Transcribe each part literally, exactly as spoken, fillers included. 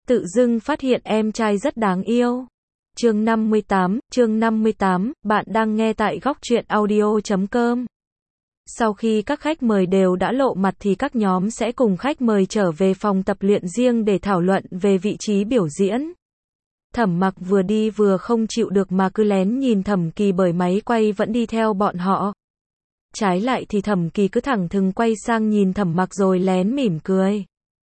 tự dưng phát hiện em trai rất đáng yêu. Chương năm mươi tám, chương năm mươi tám, bạn đang nghe tại góc truyện audio chấm com. Sau khi các khách mời đều đã lộ mặt thì các nhóm sẽ cùng khách mời trở về phòng tập luyện riêng để thảo luận về vị trí biểu diễn. Thẩm Mặc vừa đi vừa không chịu được mà cứ lén nhìn Thẩm Kỳ bởi máy quay vẫn đi theo bọn họ. Trái lại thì Thẩm Kỳ cứ thẳng thừng quay sang nhìn Thẩm Mặc rồi lén mỉm cười.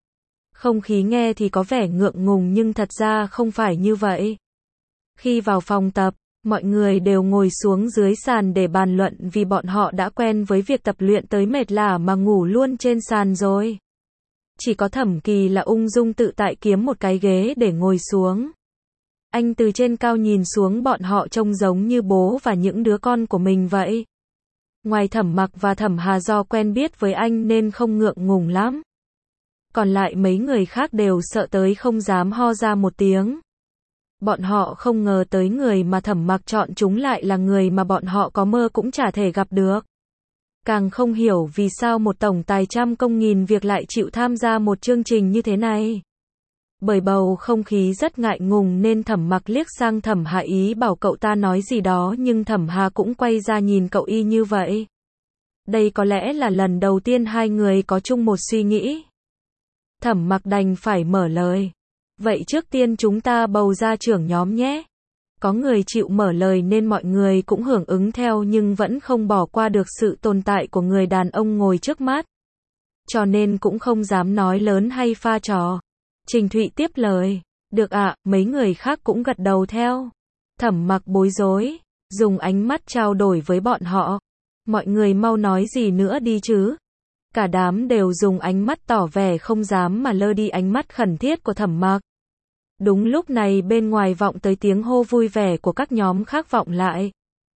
Không khí nghe thì có vẻ ngượng ngùng nhưng thật ra không phải như vậy. Khi vào phòng tập, mọi người đều ngồi xuống dưới sàn để bàn luận vì bọn họ đã quen với việc tập luyện tới mệt lả mà ngủ luôn trên sàn rồi. Chỉ có Thẩm Kỳ là ung dung tự tại kiếm một cái ghế để ngồi xuống. Anh từ trên cao nhìn xuống bọn họ trông giống như bố và những đứa con của mình vậy. Ngoài Thẩm Mặc và Thẩm Hà do quen biết với anh nên không ngượng ngùng lắm. Còn lại mấy người khác đều sợ tới không dám ho ra một tiếng. Bọn họ không ngờ tới người mà Thẩm Mặc chọn chúng lại là người mà bọn họ có mơ cũng chả thể gặp được. Càng không hiểu vì sao một tổng tài trăm công nghìn việc lại chịu tham gia một chương trình như thế này. Bởi bầu không khí rất ngại ngùng nên Thẩm Mặc liếc sang Thẩm Hà ý bảo cậu ta nói gì đó nhưng Thẩm Hà cũng quay ra nhìn cậu y như vậy. Đây có lẽ là lần đầu tiên hai người có chung một suy nghĩ. Thẩm Mặc đành phải mở lời. Vậy trước tiên chúng ta bầu ra trưởng nhóm nhé. Có người chịu mở lời nên mọi người cũng hưởng ứng theo nhưng vẫn không bỏ qua được sự tồn tại của người đàn ông ngồi trước mắt. Cho nên cũng không dám nói lớn hay pha trò. Trình Thụy tiếp lời. Được ạ, mấy người khác cũng gật đầu theo. Thẩm Mặc bối rối, dùng ánh mắt trao đổi với bọn họ. Mọi người mau nói gì nữa đi chứ. Cả đám đều dùng ánh mắt tỏ vẻ không dám mà lơ đi ánh mắt khẩn thiết của Thẩm Mặc. Đúng lúc này bên ngoài vọng tới tiếng hô vui vẻ của các nhóm khác vọng lại.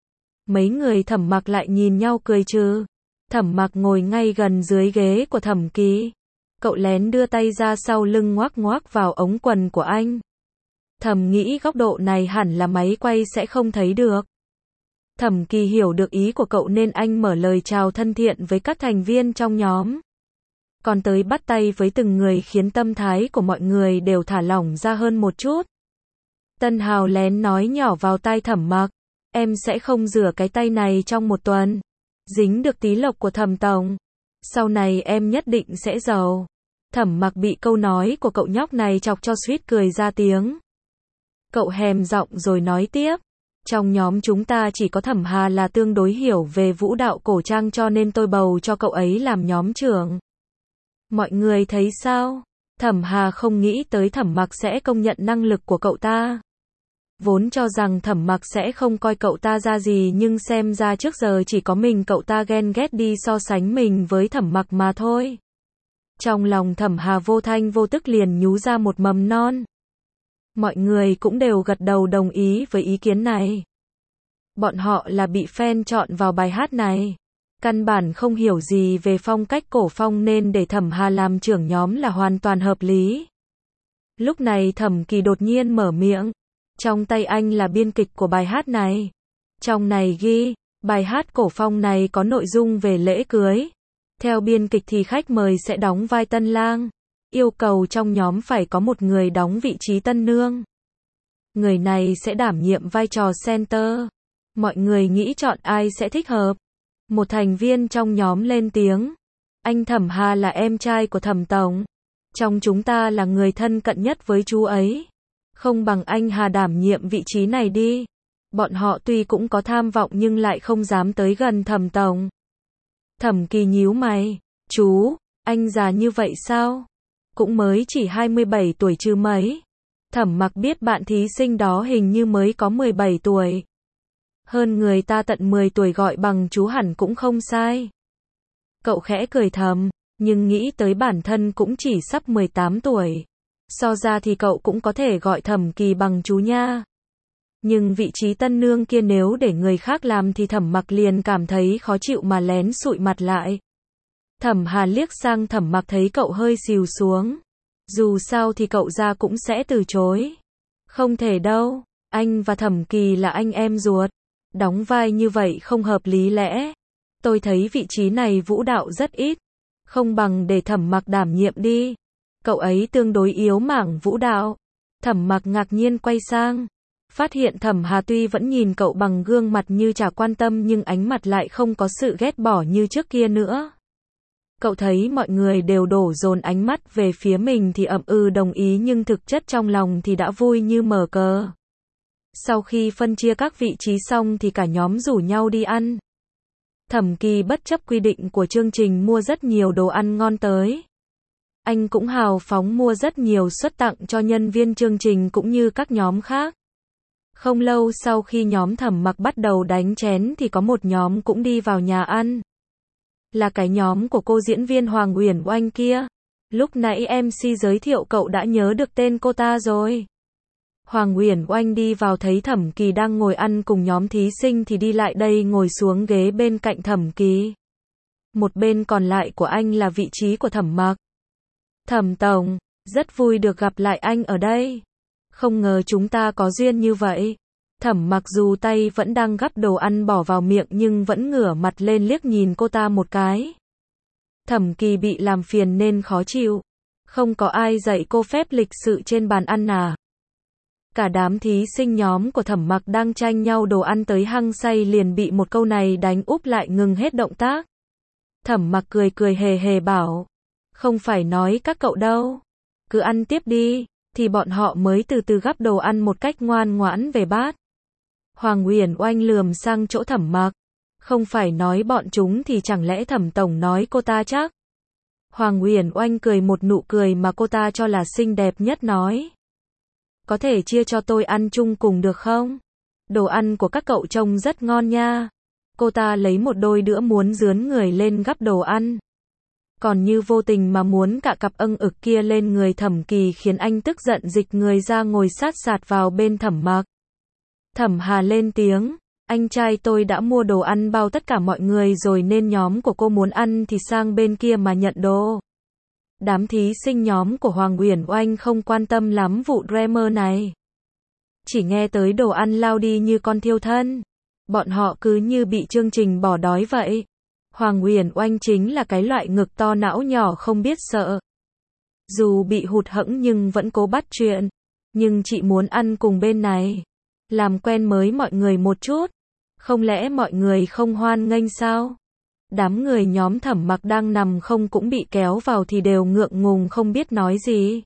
Mấy người Thẩm Mặc lại nhìn nhau cười trừ. Thẩm Mặc ngồi ngay gần dưới ghế của Thẩm Kỳ. Cậu lén đưa tay ra sau lưng ngoác ngoác vào ống quần của anh. Thầm nghĩ góc độ này hẳn là máy quay sẽ không thấy được. Thẩm Kỳ hiểu được ý của cậu nên anh mở lời chào thân thiện với các thành viên trong nhóm. Còn tới bắt tay với từng người khiến tâm thái của mọi người đều thả lỏng ra hơn một chút. Tân Hào lén nói nhỏ vào tai Thẩm Mặc. Em sẽ không rửa cái tay này trong một tuần. Dính được tí lộc của Thẩm tổng. Sau này em nhất định sẽ giàu. Thẩm Mặc bị câu nói của cậu nhóc này chọc cho suýt cười ra tiếng. Cậu hèm giọng rồi nói tiếp. Trong nhóm chúng ta chỉ có Thẩm Hà là tương đối hiểu về vũ đạo cổ trang cho nên tôi bầu cho cậu ấy làm nhóm trưởng. Mọi người thấy sao? Thẩm Hà không nghĩ tới Thẩm Mặc sẽ công nhận năng lực của cậu ta. Vốn cho rằng Thẩm Mặc sẽ không coi cậu ta ra gì nhưng xem ra trước giờ chỉ có mình cậu ta ghen ghét đi so sánh mình với Thẩm Mặc mà thôi. Trong lòng Thẩm Hà vô thanh vô tức liền nhú ra một mầm non. Mọi người cũng đều gật đầu đồng ý với ý kiến này. Bọn họ là bị fan chọn vào bài hát này. Căn bản không hiểu gì về phong cách cổ phong nên để Thẩm Hà làm trưởng nhóm là hoàn toàn hợp lý. Lúc này Thẩm Kỳ đột nhiên mở miệng. Trong tay anh là biên kịch của bài hát này. Trong này ghi, bài hát cổ phong này có nội dung về lễ cưới. Theo biên kịch thì khách mời sẽ đóng vai tân lang. Yêu cầu trong nhóm phải có một người đóng vị trí tân nương. Người này sẽ đảm nhiệm vai trò center. Mọi người nghĩ chọn ai sẽ thích hợp. Một thành viên trong nhóm lên tiếng. Anh Thẩm Hà là em trai của Thẩm tổng. Trong chúng ta là người thân cận nhất với chú ấy. Không bằng anh Hà đảm nhiệm vị trí này đi. Bọn họ tuy cũng có tham vọng nhưng lại không dám tới gần Thẩm tổng. Thẩm Kỳ nhíu mày. Chú, anh già như vậy sao? Cũng mới chỉ hai mươi bảy tuổi chứ mấy. Thẩm Mặc biết bạn thí sinh đó hình như mới có mười bảy tuổi. Hơn người ta tận mười tuổi gọi bằng chú hẳn cũng không sai. Cậu khẽ cười thầm, nhưng nghĩ tới bản thân cũng chỉ sắp mười tám tuổi. So ra thì cậu cũng có thể gọi Thẩm Kỳ bằng chú nha. Nhưng vị trí tân nương kia nếu để người khác làm thì Thẩm Mặc liền cảm thấy khó chịu mà lén sụi mặt lại. Thẩm Hà liếc sang Thẩm Mặc thấy cậu hơi xìu xuống. Dù sao thì cậu ra cũng sẽ từ chối. Không thể đâu, anh và Thẩm Kỳ là anh em ruột. Đóng vai như vậy không hợp lý lẽ. Tôi thấy vị trí này vũ đạo rất ít. Không bằng để Thẩm Mặc đảm nhiệm đi. cậu ấy tương đối yếu mảng vũ đạo. Thẩm Mặc ngạc nhiên quay sang, phát hiện Thẩm Hà tuy vẫn nhìn cậu bằng gương mặt như chả quan tâm nhưng ánh mặt lại không có sự ghét bỏ như trước kia nữa. Cậu thấy mọi người đều đổ dồn ánh mắt về phía mình thì ậm ừ đồng ý nhưng thực chất trong lòng thì đã vui như mở cờ. Sau khi phân chia các vị trí xong thì cả nhóm rủ nhau đi ăn. Thẩm Kỳ bất chấp quy định của chương trình mua rất nhiều đồ ăn ngon tới. Anh cũng hào phóng mua rất nhiều suất tặng cho nhân viên chương trình cũng như các nhóm khác. Không lâu sau khi nhóm Thẩm Mặc bắt đầu đánh chén thì có một nhóm cũng đi vào nhà ăn. Là cái nhóm của cô diễn viên Hoàng Uyển Oanh kia. Lúc nãy em xê giới thiệu cậu đã nhớ được tên cô ta rồi. Hoàng Uyển Oanh đi vào thấy Thẩm Kỳ đang ngồi ăn cùng nhóm thí sinh thì đi lại đây ngồi xuống ghế bên cạnh Thẩm Kỳ. Một bên còn lại của anh là vị trí của Thẩm Mặc. Thẩm tổng, rất vui được gặp lại anh ở đây. Không ngờ chúng ta có duyên như vậy. Thẩm Mặc dù tay vẫn đang gắp đồ ăn bỏ vào miệng nhưng vẫn ngửa mặt lên liếc nhìn cô ta một cái. Thẩm Kỳ bị làm phiền nên khó chịu. Không có ai dạy cô phép lịch sự trên bàn ăn à? Cả đám thí sinh nhóm của Thẩm Mặc đang tranh nhau đồ ăn tới hăng say liền bị một câu này đánh úp lại ngừng hết động tác. Thẩm Mặc cười cười hề hề bảo, không phải nói các cậu đâu, cứ ăn tiếp đi, thì bọn họ mới từ từ gắp đồ ăn một cách ngoan ngoãn về bát. Hoàng Uyển Oanh lườm sang chỗ Thẩm Mặc, không phải nói bọn chúng thì chẳng lẽ Thẩm tổng nói cô ta chắc? Hoàng Uyển Oanh cười một nụ cười mà cô ta cho là xinh đẹp nhất nói, có thể chia cho tôi ăn chung cùng được không? Đồ ăn của các cậu trông rất ngon nha. Cô ta lấy một đôi đũa muốn dướn người lên gắp đồ ăn. Còn như vô tình mà muốn cạ cặp âng ực kia lên người Thẩm Kỳ khiến anh tức giận dịch người ra ngồi sát sạt vào bên Thẩm Mặc. Thẩm Hà lên tiếng, anh trai tôi đã mua đồ ăn bao tất cả mọi người rồi nên nhóm của cô muốn ăn thì sang bên kia mà nhận đồ. Đám thí sinh nhóm của Hoàng Uyển Oanh không quan tâm lắm vụ drama này. Chỉ nghe tới đồ ăn lao đi như con thiêu thân. Bọn họ cứ như bị chương trình bỏ đói vậy. Hoàng Uyển Oanh chính là cái loại ngực to não nhỏ không biết sợ. Dù bị hụt hẫng nhưng vẫn cố bắt chuyện. Nhưng chị muốn ăn cùng bên này. Làm quen mới mọi người một chút. Không lẽ mọi người không hoan nghênh sao? Đám người nhóm Thẩm Mặc đang nằm không cũng bị kéo vào thì đều ngượng ngùng không biết nói gì.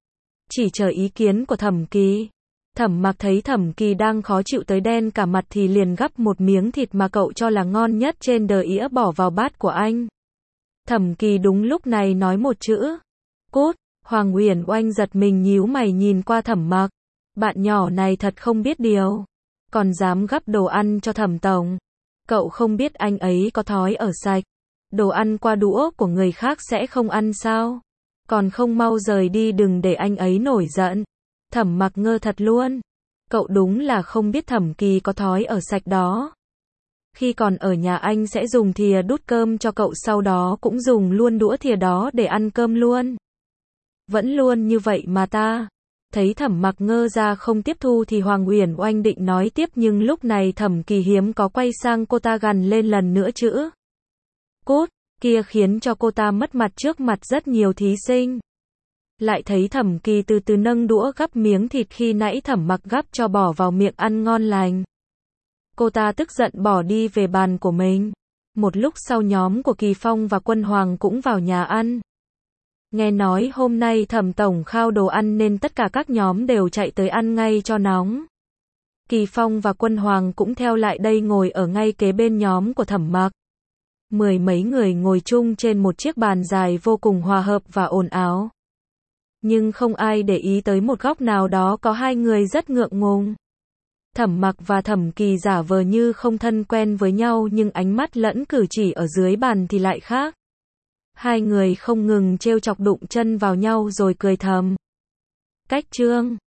Chỉ chờ ý kiến của Thẩm Kỳ. Thẩm Mặc thấy Thẩm Kỳ đang khó chịu tới đen cả mặt thì liền gắp một miếng thịt mà cậu cho là ngon nhất trên đời ĩa bỏ vào bát của anh. Thẩm Kỳ đúng lúc này nói một chữ. Cút. Hoàng Uyển Oanh giật mình nhíu mày nhìn qua Thẩm Mặc. Bạn nhỏ này thật không biết điều. Còn dám gắp đồ ăn cho Thẩm tổng. Cậu không biết anh ấy có thói ở sạch. Đồ ăn qua đũa của người khác sẽ không ăn sao? Còn không mau rời đi đừng để anh ấy nổi giận. Thẩm Mặc ngơ thật luôn. Cậu đúng là không biết Thẩm Kỳ có thói ở sạch đó. Khi còn ở nhà anh sẽ dùng thìa đút cơm cho cậu sau đó cũng dùng luôn đũa thìa đó để ăn cơm luôn. Vẫn luôn như vậy mà ta. Thấy Thẩm Mặc ngơ ra không tiếp thu thì Hoàng Uyển Oanh định nói tiếp nhưng lúc này Thẩm Kỳ hiếm có quay sang cô ta gằn lên lần nữa chữ. Cút, kia khiến cho cô ta mất mặt trước mặt rất nhiều thí sinh. Lại thấy Thẩm Kỳ từ từ nâng đũa gắp miếng thịt khi nãy Thẩm Mặc gắp cho bỏ vào miệng ăn ngon lành. Cô ta tức giận bỏ đi về bàn của mình. Một lúc sau nhóm của Kỳ Phong và Quân Hoàng cũng vào nhà ăn. Nghe nói hôm nay Thẩm tổng khao đồ ăn nên tất cả các nhóm đều chạy tới ăn ngay cho nóng. Kỳ Phong và Quân Hoàng cũng theo lại đây ngồi ở ngay kế bên nhóm của Thẩm Mặc. Mười mấy người ngồi chung trên một chiếc bàn dài vô cùng hòa hợp và ồn ào. Nhưng không ai để ý tới một góc nào đó có hai người rất ngượng ngùng. Thẩm Mặc và Thẩm Kỳ giả vờ như không thân quen với nhau nhưng ánh mắt lẫn cử chỉ ở dưới bàn thì lại khác. Hai người không ngừng trêu chọc đụng chân vào nhau rồi cười thầm. Cách trương.